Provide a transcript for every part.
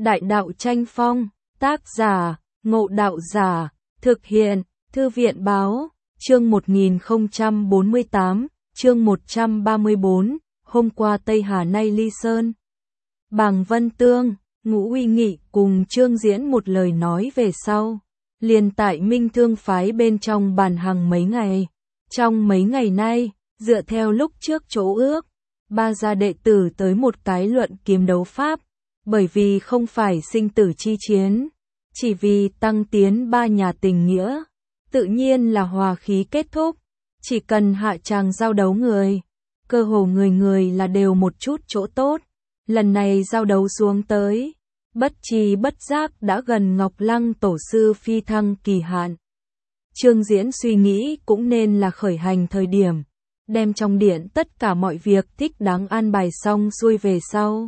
Đại đạo tranh phong, tác giả, Ngộ Đạo Giả, thực hiện, Thư viện báo, chương 1048, chương 134, hôm qua Tây Hà nay Ly Sơn. Bàng Vân Tương, Ngũ Uy Nghị cùng Trương Diễn một lời nói về sau, liền tại Minh Thương phái bên trong bàn hàng mấy ngày. Trong mấy ngày nay, dựa theo lúc trước chỗ ước, ba gia đệ tử tới một cái luận kiếm đấu pháp, bởi vì không phải sinh tử chi chiến, chỉ vì tăng tiến ba nhà tình nghĩa, tự nhiên là hòa khí kết thúc, chỉ cần hạ tràng giao đấu người, cơ hồ người người là đều một chút chỗ tốt. Lần này giao đấu xuống tới, bất tri bất giác đã gần Ngọc Lăng tổ sư phi thăng kỳ hạn. Trương Diễn suy nghĩ cũng nên là khởi hành thời điểm, đem trong điện tất cả mọi việc thích đáng an bài xong xuôi về sau.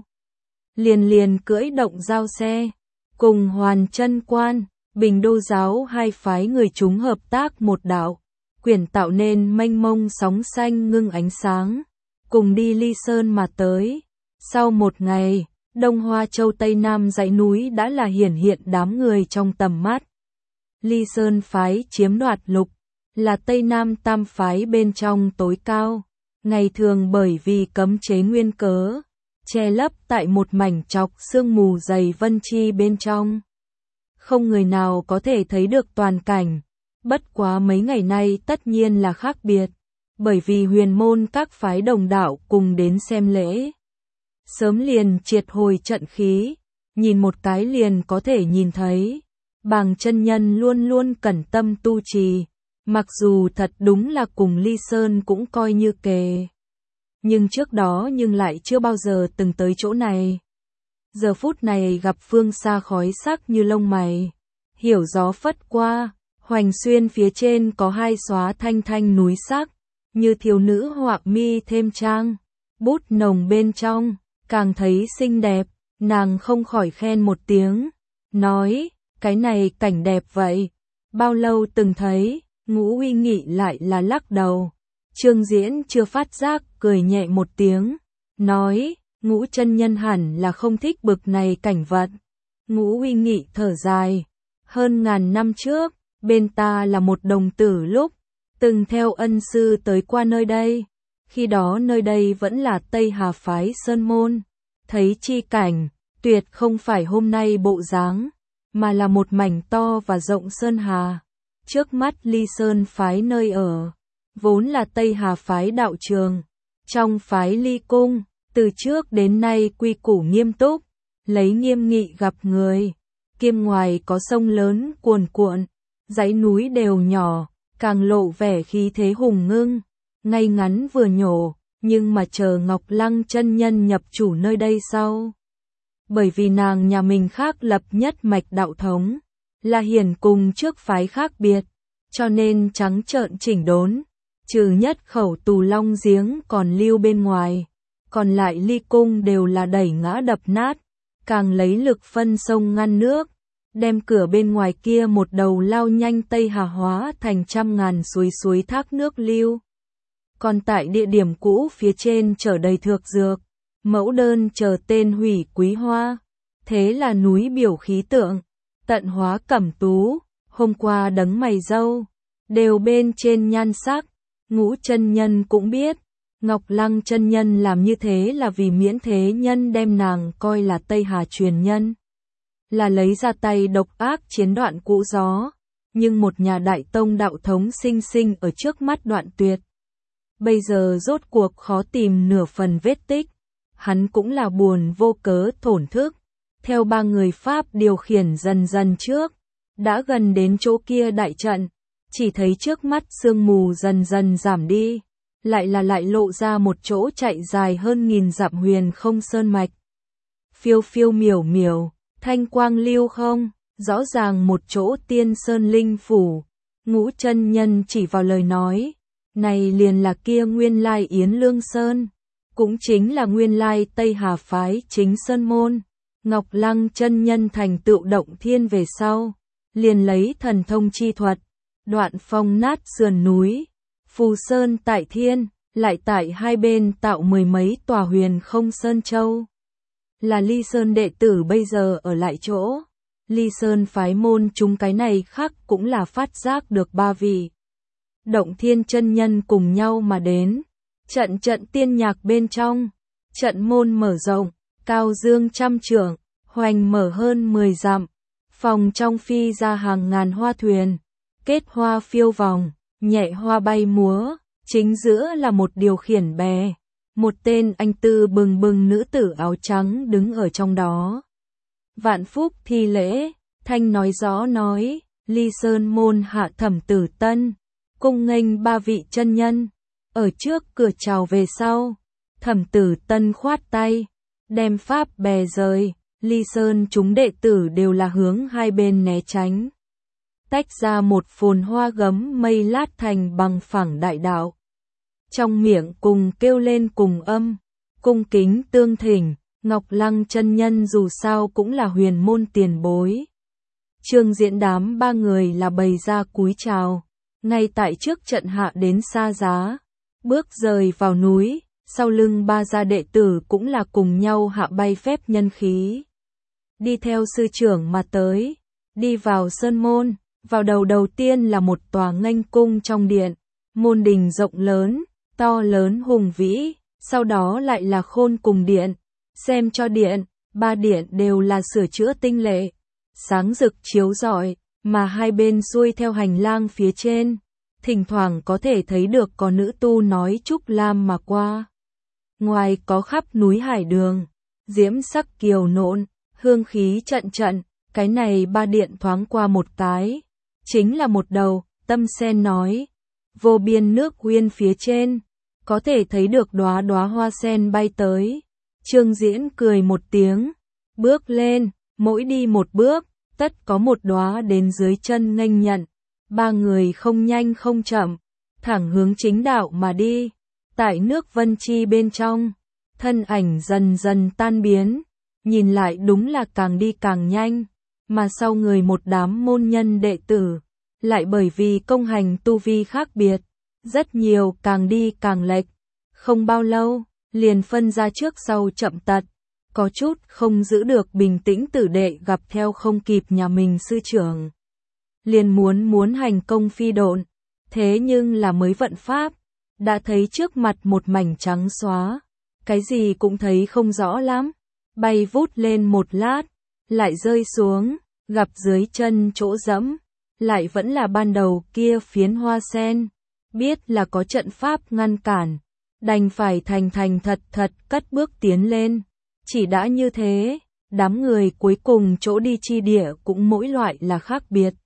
Liền cưỡi động giao xe, cùng Hoàn Chân Quan, Bình Đô giáo hai phái người chúng hợp tác một đạo, quyển tạo nên mênh mông sóng xanh ngưng ánh sáng, cùng đi Ly Sơn mà tới. Sau một ngày, Đông Hoa Châu Tây Nam dãy núi đã là hiển hiện đám người trong tầm mắt. Ly Sơn phái chiếm đoạt lục, là Tây Nam tam phái bên trong tối cao, ngày thường bởi vì cấm chế nguyên cớ, che lấp tại một mảnh chọc sương mù dày vân chi bên trong. Không người nào có thể thấy được toàn cảnh, bất quá mấy ngày nay tất nhiên là khác biệt, bởi vì huyền môn các phái đồng đạo cùng đến xem lễ. Sớm liền triệt hồi trận khí, nhìn một cái liền có thể nhìn thấy, Bàng chân nhân luôn luôn cẩn tâm tu trì, mặc dù thật đúng là cùng Ly Sơn cũng coi như kề. Nhưng trước đó nhưng lại chưa bao giờ từng tới chỗ này. Giờ phút này gặp phương xa khói sắc như lông mày, hiểu gió phất qua, hoành xuyên phía trên có hai xóa thanh thanh núi sắc, như thiếu nữ họa mi thêm trang, bút nồng bên trong, càng thấy xinh đẹp, nàng không khỏi khen một tiếng, nói, cái này cảnh đẹp vậy, bao lâu từng thấy. Ngũ Uy Nghị lại là lắc đầu. Trương Diễn chưa phát giác, cười nhẹ một tiếng, nói, Ngũ chân nhân hẳn là không thích bực này cảnh vật. Ngũ Uy Nghị thở dài, hơn ngàn năm trước, bên ta là một đồng tử lúc, từng theo ân sư tới qua nơi đây, khi đó nơi đây vẫn là Tây Hà phái Sơn Môn, thấy chi cảnh, tuyệt không phải hôm nay bộ dáng, mà là một mảnh to và rộng Sơn Hà. Trước mắt Ly Sơn phái nơi ở, vốn là Tây Hà phái đạo trường. Trong phái Ly Cung, từ trước đến nay quy củ nghiêm túc, lấy nghiêm nghị gặp người. Kiêm ngoài có sông lớn cuồn cuộn, dãy núi đều nhỏ, càng lộ vẻ khí thế hùng ngưng, ngay ngắn vừa nhổ, nhưng mà chờ Ngọc Lăng chân nhân nhập chủ nơi đây sau. Bởi vì nàng nhà mình khác lập nhất mạch đạo thống, là hiển cùng trước phái khác biệt, cho nên trắng trợn chỉnh đốn, trừ nhất khẩu Tù Long giếng còn lưu bên ngoài, còn lại Ly Cung đều là đẩy ngã đập nát, càng lấy lực phân sông ngăn nước, đem cửa bên ngoài kia một đầu lao nhanh Tây Hà hóa thành trăm ngàn suối thác nước lưu. Còn tại địa điểm cũ phía trên chở đầy thược dược, mẫu đơn chờ tên hủy quý hoa, thế là núi biểu khí tượng. Tận hóa cẩm tú, hôm qua đấng mày râu, đều bên trên nhan sắc. Ngũ chân nhân cũng biết, Ngọc Lăng chân nhân làm như thế là vì miễn thế nhân đem nàng coi là Tây Hà truyền nhân, là lấy ra tay độc ác chiến đoạn cũ gió, nhưng một nhà đại tông đạo thống sinh sinh ở trước mắt đoạn tuyệt. Bây giờ rốt cuộc khó tìm nửa phần vết tích, hắn cũng là buồn vô cớ thổn thức. Theo ba người Pháp điều khiển dần dần trước, đã gần đến chỗ kia đại trận, chỉ thấy trước mắt sương mù dần dần giảm đi, lại lộ ra một chỗ chạy dài hơn 1000 dặm huyền không sơn mạch. Phiêu phiêu miểu miểu, thanh quang lưu không, rõ ràng một chỗ tiên sơn linh phủ. Ngũ chân nhân chỉ vào lời nói, này liền là kia nguyên lai Yến Lương Sơn, cũng chính là nguyên lai Tây Hà phái chính Sơn Môn. Ngọc Lăng chân nhân thành tựu động thiên về sau, liền lấy thần thông chi thuật, đoạn phong nát sườn núi, phù sơn tại thiên, lại tại hai bên tạo mười mấy tòa huyền không sơn châu. là Ly Sơn đệ tử bây giờ ở lại chỗ. Ly Sơn phái môn chúng cái này khác cũng là phát giác được ba vị Động Thiên chân nhân cùng nhau mà đến. Trận tiên nhạc bên trong, trận môn mở rộng, cao dương trăm trượng, hoành mở hơn 10 dặm. Phòng trong phi ra hàng ngàn hoa thuyền, kết hoa phiêu vòng, nhẹ hoa bay múa, chính giữa là một điều khiển bè. Một tên anh tư bừng bừng nữ tử áo trắng đứng ở trong đó. Vạn Phúc thi lễ, thanh nói rõ nói, Ly Sơn môn hạ Thẩm Tử Tân, cung nghênh ba vị chân nhân, ở trước cửa chào về sau. Thẩm Tử Tân khoát tay, đem pháp bè rời, Ly Sơn chúng đệ tử đều là hướng hai bên né tránh. Tách ra một phồn hoa gấm mây lát thành bằng phẳng đại đạo. Trong miệng cùng kêu lên cùng âm, cung kính tương thỉnh, Ngọc Lăng chân nhân dù sao cũng là huyền môn tiền bối. Trương Diễn đám ba người là bày ra cúi chào, ngay tại trước trận hạ đến xa giá, bước rời vào núi, sau lưng ba gia đệ tử cũng là cùng nhau hạ bay phép nhân khí. Đi theo sư trưởng mà tới, đi vào sơn môn, vào đầu tiên là một tòa nghênh cung trong điện, môn đình rộng lớn, to lớn hùng vĩ, sau đó lại là khôn cùng điện, xem cho điện, ba điện đều là sửa chữa tinh lệ, sáng rực chiếu rọi, mà hai bên xuôi theo hành lang phía trên, thỉnh thoảng có thể thấy được có nữ tu nói trúc lam mà qua. Ngoài có khắp núi hải đường, diễm sắc kiều nộn, hương khí trận, cái này ba điện thoáng qua một cái, chính là một đầu, Tâm Sen nói, vô biên nước uyên phía trên, có thể thấy được đóa đóa hoa sen bay tới. Trương Diễn cười một tiếng, bước lên, mỗi đi một bước, tất có một đóa đến dưới chân nghênh nhận. Ba người không nhanh không chậm, thẳng hướng chính đạo mà đi. Tại nước vân chi bên trong, thân ảnh dần dần tan biến, nhìn lại đúng là càng đi càng nhanh, mà sau người một đám môn nhân đệ tử, lại bởi vì công hành tu vi khác biệt, rất nhiều càng đi càng lệch, không bao lâu, liền phân ra trước sau chậm tật, có chút không giữ được bình tĩnh tử đệ gặp theo không kịp nhà mình sư trưởng. Liền muốn hành công phi độn, thế nhưng là mới vận pháp, đã thấy trước mặt một mảnh trắng xóa, cái gì cũng thấy không rõ lắm, bay vút lên một lát, lại rơi xuống, gặp dưới chân chỗ dẫm, lại vẫn là ban đầu kia phiến hoa sen, biết là có trận pháp ngăn cản, đành phải thành thật cất bước tiến lên, chỉ đã như thế, đám người cuối cùng chỗ đi chi địa cũng mỗi loại là khác biệt.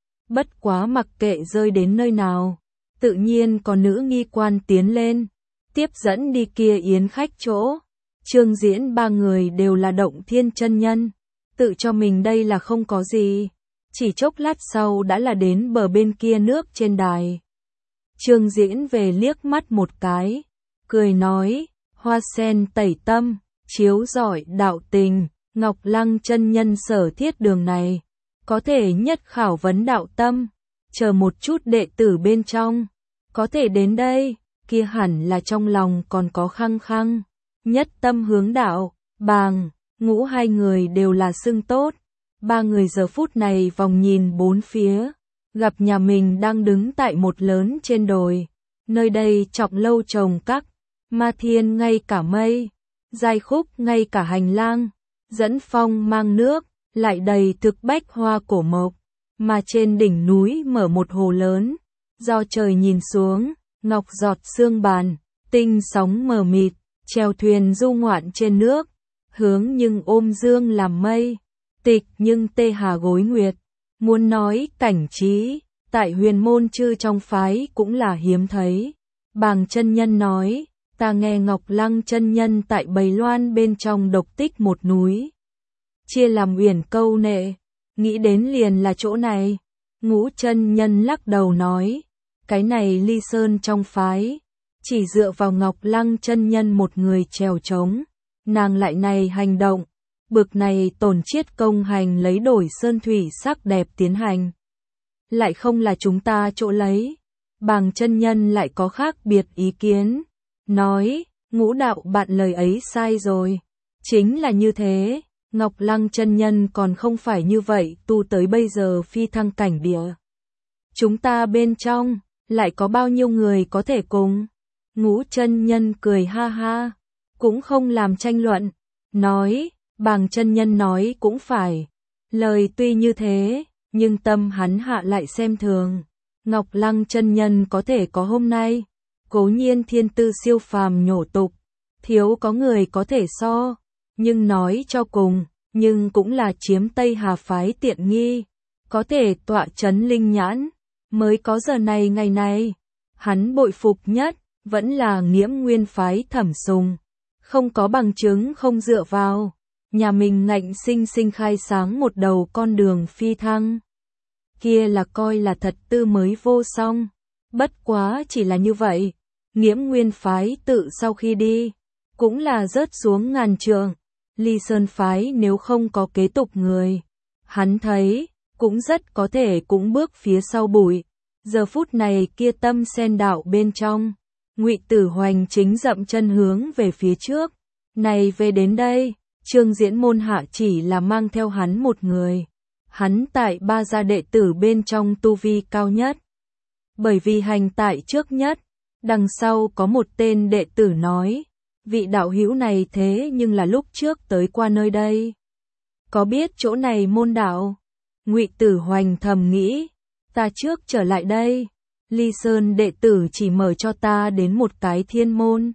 Bất quá mặc kệ rơi đến nơi nào, tự nhiên có nữ nghi quan tiến lên, tiếp dẫn đi kia yến khách chỗ. Trương Diễn ba người đều là Động Thiên chân nhân, tự cho mình đây là không có gì, chỉ chốc lát sau đã là đến bờ bên kia nước trên đài. Trương Diễn về liếc mắt một cái, cười nói, hoa sen tẩy tâm, chiếu rọi đạo tình, Ngọc Lăng chân nhân sở thiết đường này, có thể nhất khảo vấn đạo tâm, chờ một chút đệ tử bên trong, có thể đến đây, kia hẳn là trong lòng còn có khăng, nhất tâm hướng đạo, Bàng, Ngũ hai người đều là xưng tốt, ba người giờ phút này vòng nhìn bốn phía, gặp nhà mình đang đứng tại một lớn trên đồi, nơi đây trọng lâu trồng các, ma thiên ngay cả mây, giai khúc ngay cả hành lang, dẫn phong mang nước, lại đầy thực bách hoa cổ mộc, mà trên đỉnh núi mở một hồ lớn, do trời nhìn xuống, ngọc giọt sương bàn, tinh sóng mờ mịt, chèo thuyền du ngoạn trên nước, hướng nhưng ôm dương làm mây, tịch nhưng tê hà gối nguyệt, muốn nói cảnh trí, tại huyền môn chư trong phái cũng là hiếm thấy. Bàng chân nhân nói, ta nghe Ngọc Lăng chân nhân tại Bầy Loan bên trong độc tích một núi, chia làm uyển câu nệ, nghĩ đến liền là chỗ này. Ngũ chân nhân lắc đầu nói, cái này Ly Sơn trong phái, chỉ dựa vào Ngọc Lăng chân nhân một người trèo trống, nàng lại này hành động, bực này tổn chiết công hành lấy đổi sơn thủy sắc đẹp tiến hành, lại không là chúng ta chỗ lấy. Bàng chân nhân lại có khác biệt ý kiến, nói, Ngũ đạo bạn lời ấy sai rồi, Chính là như thế, Ngọc Lăng chân nhân còn không phải như vậy, tu tới bây giờ phi thăng cảnh địa. Chúng ta bên trong, lại có bao nhiêu người có thể cùng? Ngũ chân nhân cười ha ha, cũng không làm tranh luận, nói, Bàng chân nhân nói cũng phải. Lời tuy như thế, nhưng tâm hắn hạ lại xem thường. Ngọc Lăng chân nhân có thể có hôm nay, cố nhiên thiên tư siêu phàm nhổ tục, thiếu có người có thể so, nhưng nói cho cùng, nhưng cũng là chiếm Tây Hà phái tiện nghi, có thể tọa chấn linh nhãn, mới có giờ này ngày này. Hắn bội phục nhất, vẫn là Nghiễm Nguyên phái Thẩm Sùng, không có bằng chứng không dựa vào, nhà mình ngạnh sinh sinh khai sáng một đầu con đường phi thăng. Kia là coi là thật tư mới vô song, bất quá chỉ là như vậy, Nghiễm Nguyên phái tự sau khi đi, cũng là rớt xuống ngàn trượng. Ly Sơn phái nếu không có kế tục người, hắn thấy, cũng rất có thể cũng bước phía sau bụi. Giờ phút này kia tâm sen đạo bên trong, Ngụy Tử Hoành chính dậm chân hướng về phía trước. Này về đến đây, Trương Diễn môn hạ chỉ là mang theo hắn một người. Hắn tại ba gia đệ tử bên trong tu vi cao nhất. Bởi vì hành tại trước nhất, đằng sau có một tên đệ tử nói, vị đạo hữu này thế nhưng là lúc trước tới qua nơi đây. Có biết chỗ này môn đạo? Ngụy Tử Hoành thầm nghĩ, ta trước trở lại đây, Ly Sơn đệ tử chỉ mở cho ta đến một cái thiên môn.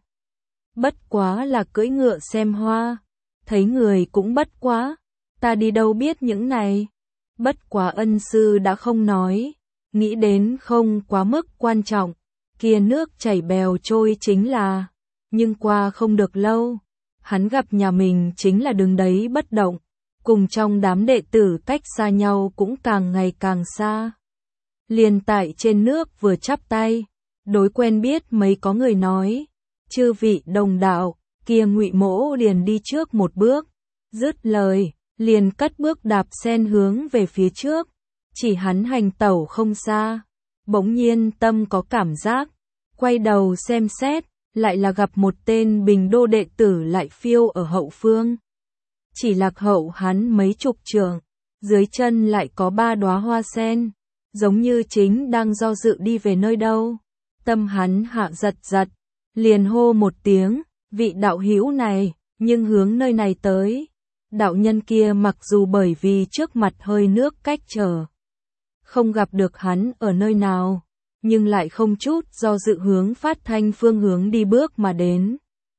Bất quá là cưỡi ngựa xem hoa, thấy người cũng bất quá, ta đi đâu biết những này. Bất quá ân sư đã không nói, nghĩ đến không quá mức quan trọng, kia nước chảy bèo trôi chính là, nhưng qua không được lâu, hắn gặp nhà mình chính là đứng đấy bất động, cùng trong đám đệ tử cách xa nhau cũng càng ngày càng xa. Liền tại trên nước vừa chắp tay, đối quen biết mấy có người nói, chư vị đồng đạo, kia Ngụy Mỗ liền đi trước một bước, dứt lời, liền cất bước đạp sen hướng về phía trước, chỉ hắn hành tẩu không xa, bỗng nhiên tâm có cảm giác, quay đầu xem xét, lại là gặp một tên Bình Đô đệ tử lại phiêu ở hậu phương. Chỉ lạc hậu hắn mấy chục trượng, dưới chân lại có 3 đóa hoa sen, giống như chính đang do dự đi về nơi đâu. Tâm hắn hạ giật giật, liền hô một tiếng, vị đạo hữu này, nhưng hướng nơi này tới. Đạo nhân kia mặc dù bởi vì trước mặt hơi nước cách trở, không gặp được hắn ở nơi nào, nhưng lại không chút do dự hướng phát thanh phương hướng đi bước mà đến.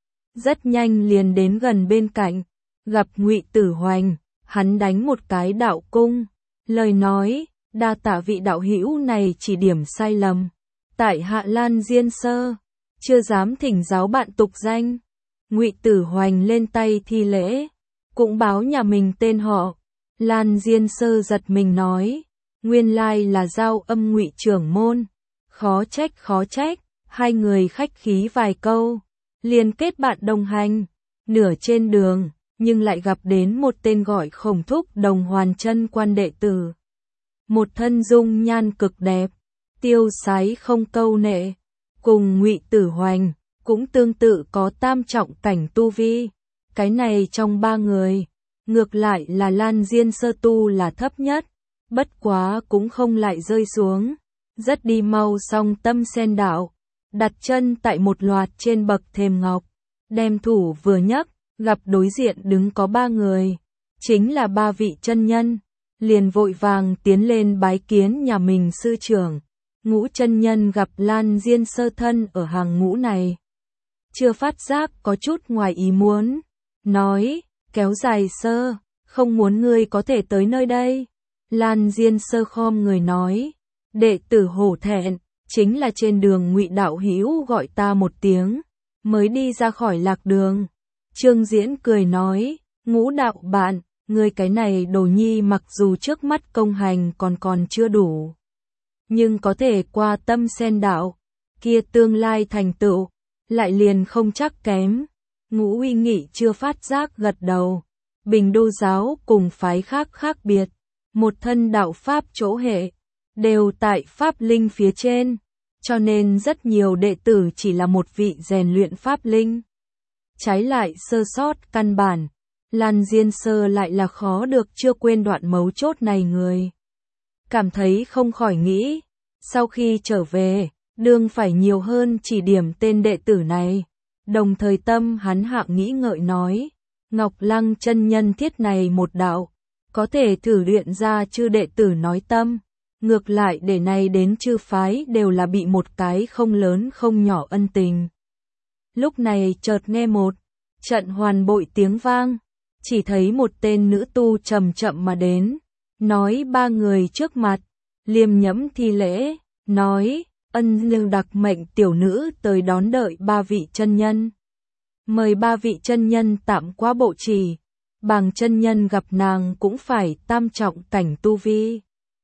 Rất nhanh liền đến gần bên cạnh, gặp Ngụy Tử Hoành, hắn đánh một cái đạo cung, lời nói, đa tạ vị đạo hữu này chỉ điểm sai lầm. Tại hạ Lan Diên Sơ, chưa dám thỉnh giáo bạn tục danh. Ngụy Tử Hoành lên tay thi lễ, cũng báo nhà mình tên họ. Lan Diên Sơ giật mình nói, nguyên lai là Giao Âm Ngụy trưởng môn. Khó trách, hai người khách khí vài câu, liền kết bạn đồng hành. Nửa trên đường, nhưng lại gặp đến một tên gọi Khổng Thúc Đồng Hoàn chân quan đệ tử. Một thân dung nhan cực đẹp, tiêu sái không câu nệ, cùng Ngụy Tử Hoành, cũng tương tự có tam trọng cảnh tu vi. Cái này trong 3 người, ngược lại là Lan Diên Sơ tu là thấp nhất, bất quá cũng không lại rơi xuống. Rất đi mau song tâm sen đạo, đặt chân tại một loạt trên bậc thềm ngọc, đem thủ vừa nhấc, gặp đối diện đứng có 3 người, chính là 3 vị chân nhân, liền vội vàng tiến lên bái kiến nhà mình sư trưởng. Ngũ chân nhân gặp Lan Diên Sơ thân ở hàng ngũ này, chưa phát giác có chút ngoài ý muốn, nói, kéo dài sơ, không muốn ngươi có thể tới nơi đây. Lan Diên Sơ khom người nói, đệ tử hổ thẹn, chính là trên đường Ngụy đạo hữu gọi ta một tiếng, mới đi ra khỏi lạc đường. Trương Diễn cười nói, Ngũ đạo bạn, ngươi cái này đồ nhi mặc dù trước mắt công hành còn chưa đủ, nhưng có thể qua tâm sen đạo, kia tương lai thành tựu, lại liền không chắc kém. Ngũ Uy Nghị chưa phát giác gật đầu, Bình Đô giáo cùng phái khác khác biệt, một thân đạo pháp chỗ hệ, đều tại pháp linh phía trên, cho nên rất nhiều đệ tử chỉ là một vị rèn luyện pháp linh. Trái lại sơ sót căn bản, Lan Diên Sơ lại là khó được chưa quên đoạn mấu chốt này người. Cảm thấy không khỏi nghĩ, sau khi trở về, đương phải nhiều hơn chỉ điểm tên đệ tử này. Đồng thời tâm hắn hạng nghĩ ngợi nói, Ngọc Lăng chân nhân thiết này một đạo, có thể thử luyện ra chư đệ tử nói tâm. Ngược lại để này đến chư phái đều là bị một cái không lớn không nhỏ ân tình. Lúc này chợt nghe một trận hoàn bội tiếng vang, chỉ thấy một tên nữ tu chậm chậm mà đến, nói ba người trước mặt, liêm nhẫm thi lễ, nói, ân lưu đặc mệnh tiểu nữ tới đón đợi ba vị chân nhân. Mời ba vị chân nhân tạm qua bộ trì, bàng chân nhân gặp nàng cũng phải tam trọng cảnh tu vi.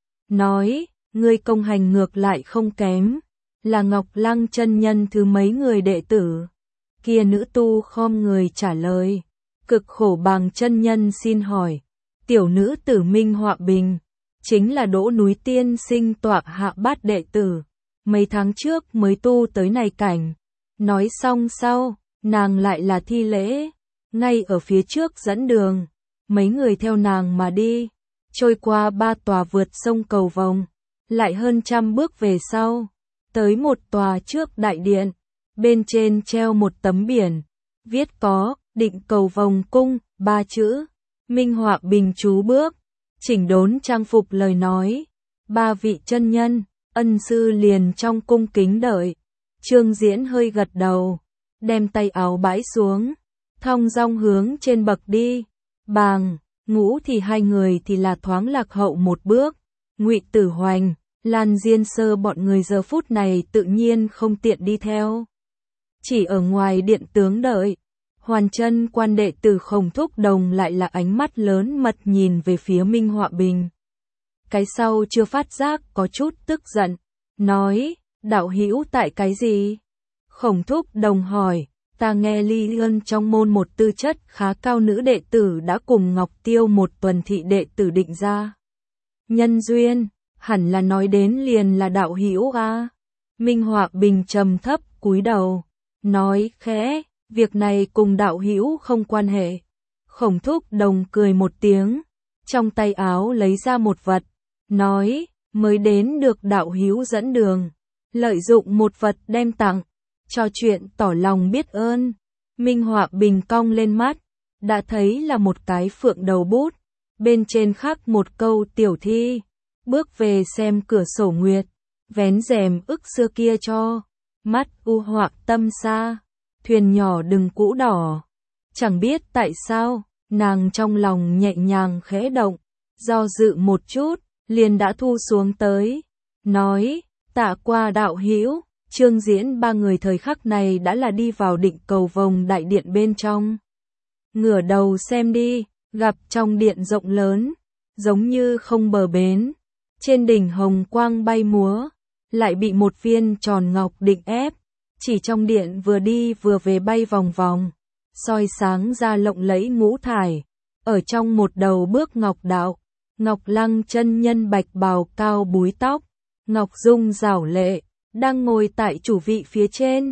Nói, ngươi công hành ngược lại không kém, là Ngọc Lăng chân nhân thứ mấy người đệ tử. Kia nữ tu khom người trả lời, cực khổ bàng chân nhân xin hỏi, tiểu nữ tử Minh Họa Bình, chính là Đỗ Núi Tiên sinh tọa hạ bát đệ tử, mấy tháng trước mới tu tới này cảnh. Nói xong sau, nàng lại là thi lễ, ngay ở phía trước dẫn đường, mấy người theo nàng mà đi, trôi qua ba tòa vượt sông cầu vồng, lại hơn 100 bước về sau, tới một tòa trước đại điện, bên trên treo một tấm biển, viết có, định cầu vồng cung, ba chữ, Minh Họa Bình chú bước, chỉnh đốn trang phục lời nói, ba vị chân nhân, ân sư liền trong cung kính đợi. Trương Diễn hơi gật đầu, đem tay áo bãi xuống, thong dong hướng trên bậc đi. Bàng, Ngũ thì hai người thì là thoáng lạc hậu một bước. Ngụy Tử Hoành, Lan Diên Sơ bọn người giờ phút này tự nhiên không tiện đi theo, chỉ ở ngoài điện tướng đợi. Hoàn chân quan đệ tử Khổng Thúc Đồng lại là ánh mắt lớn mật nhìn về phía Minh Họa Bình. Cái sau chưa phát giác có chút tức giận, nói, đạo hữu tại cái gì? Khổng Thúc Đồng hỏi, ta nghe Ly Ân trong môn một tư chất khá cao nữ đệ tử đã cùng Ngọc Tiêu một tuần thị đệ tử định ra nhân duyên, hẳn là nói đến liền là đạo hữu a. Minh Họa Bình trầm thấp cúi đầu, nói khẽ, việc này cùng đạo hữu không quan hệ. Khổng Thúc Đồng cười một tiếng, trong tay áo lấy ra một vật, nói, mới đến được đạo hữu dẫn đường, lợi dụng một vật đem tặng, trò chuyện tỏ lòng biết ơn. Minh Họa Bình cong lên mắt, đã thấy là một cái phượng đầu bút, bên trên khắc một câu tiểu thi, bước về xem cửa sổ nguyệt, vén rèm ức xưa kia cho, mắt u hoặc tâm xa, thuyền nhỏ đừng cũ đỏ. Chẳng biết tại sao, nàng trong lòng nhẹ nhàng khẽ động, do dự một chút, liền đã thu xuống tới, nói, tạ qua đạo hữu. Trương Diễn ba người thời khắc này đã là đi vào định cầu vồng đại điện bên trong. Ngửa đầu xem đi, gặp trong điện rộng lớn, giống như không bờ bến, trên đỉnh hồng quang bay múa, lại bị một viên tròn ngọc định ép, chỉ trong điện vừa đi vừa về bay vòng vòng, soi sáng ra lộng lẫy ngũ thải, ở trong một đầu bước Ngọc Đạo, Ngọc Lăng chân nhân bạch bào cao búi tóc, Ngọc Dung rảo lệ, đang ngồi tại chủ vị phía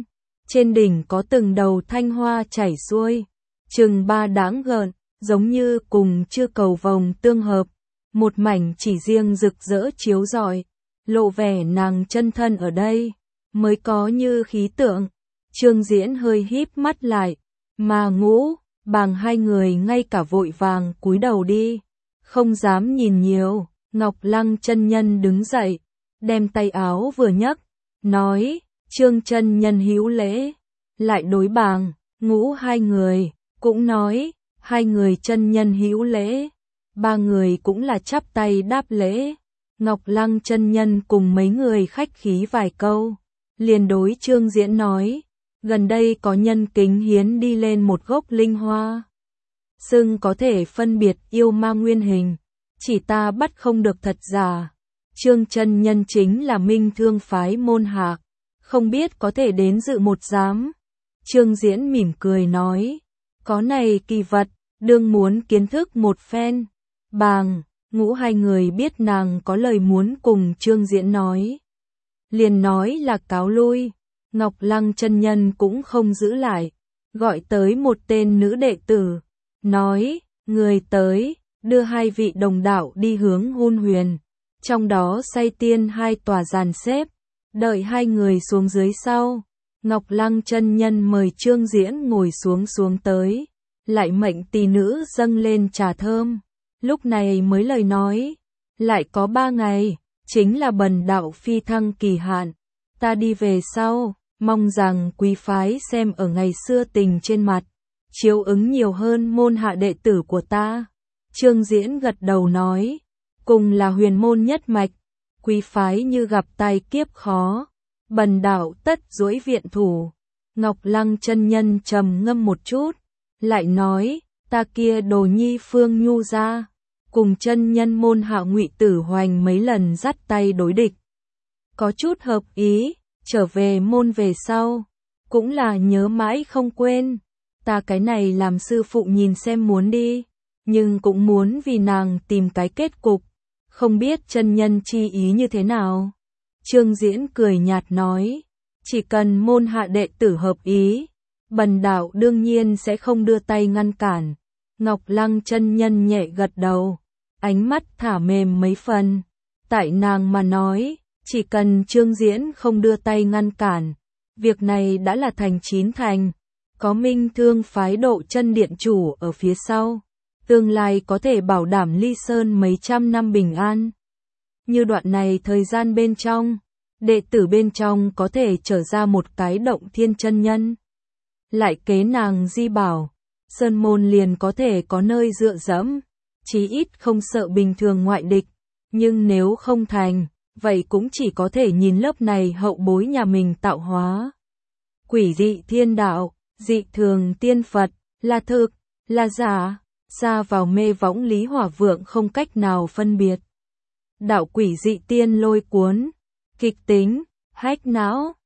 trên đỉnh có từng đầu thanh hoa chảy xuôi, chừng ba đáng gợn, giống như cùng chư cầu vồng tương hợp, một mảnh chỉ riêng rực rỡ chiếu rọi, lộ vẻ nàng chân thân ở đây, mới có như khí tượng. Trương Diễn hơi híp mắt lại, mà Ngũ, Bàng hai người ngay cả vội vàng cúi đầu đi, không dám nhìn nhiều. Ngọc Lăng chân nhân đứng dậy, đem tay áo vừa nhấc, nói, Trương chân nhân hữu lễ, lại đối Bàng, Ngũ hai người, cũng nói, hai người chân nhân hữu lễ, ba người cũng là chắp tay đáp lễ. Ngọc Lăng chân nhân cùng mấy người khách khí vài câu, liền đối Trương Diễn nói, gần đây có nhân kính hiến đi lên một gốc linh hoa, xưng có thể phân biệt yêu ma nguyên hình, chỉ ta bắt không được thật giả. Trương chân nhân chính là Minh Thương phái môn hạ, không biết có thể đến dự một giám. Trương Diễn mỉm cười nói, có này kỳ vật, đương muốn kiến thức một phen. Bàng, Ngũ hai người biết nàng có lời muốn cùng Trương Diễn nói, liền nói là cáo lui. Ngọc Lăng chân nhân cũng không giữ lại, gọi tới một tên nữ đệ tử, nói, người tới, đưa hai vị đồng đạo đi hướng Hun Huyền, trong đó say tiên hai tòa dàn xếp, đợi hai người xuống dưới sau. Ngọc Lăng chân nhân mời Trương Diễn ngồi xuống tới, lại mệnh tỳ nữ dâng lên trà thơm, lúc này mới lời nói, lại có 3 ngày, chính là bần đạo phi thăng kỳ hạn, ta đi về sau, mong rằng quý phái xem ở ngày xưa tình trên mặt, chiếu ứng nhiều hơn môn hạ đệ tử của ta. Trương Diễn gật đầu nói, cùng là huyền môn nhất mạch, quý phái như gặp tai kiếp khó, bần đạo tất duỗi viện thủ. Ngọc Lăng chân nhân trầm ngâm một chút, lại nói, ta kia đồ nhi Phương Nhu ra, cùng chân nhân môn hạ Ngụy Tử Hoành mấy lần dắt tay đối địch, có chút hợp ý, trở về môn về sau, cũng là nhớ mãi không quên, ta cái này làm sư phụ nhìn xem muốn đi, nhưng cũng muốn vì nàng tìm cái kết cục, không biết chân nhân chi ý như thế nào. Trương Diễn cười nhạt nói, chỉ cần môn hạ đệ tử hợp ý, bần đạo đương nhiên sẽ không đưa tay ngăn cản. Ngọc Lăng chân nhân nhẹ gật đầu, ánh mắt thả mềm mấy phần, tại nàng mà nói, chỉ cần Trương Diễn không đưa tay ngăn cản, việc này đã là thành chín thành, có Minh Thương phái Độ Chân điện chủ ở phía sau, tương lai có thể bảo đảm Ly Sơn mấy trăm năm bình an. Như đoạn này thời gian bên trong, đệ tử bên trong có thể trở ra một cái Động Thiên chân nhân. Lại kế nàng di bảo, Sơn môn liền có thể có nơi dựa dẫm, chí ít không sợ bình thường ngoại địch, nhưng nếu không thành, vậy cũng chỉ có thể nhìn lớp này hậu bối nhà mình tạo hóa. Quỷ dị thiên đạo, dị thường tiên Phật, là thực, là giả, xa vào mê võng Lý Hỏa Vượng không cách nào phân biệt. Đạo quỷ dị tiên lôi cuốn, kịch tính, hách não,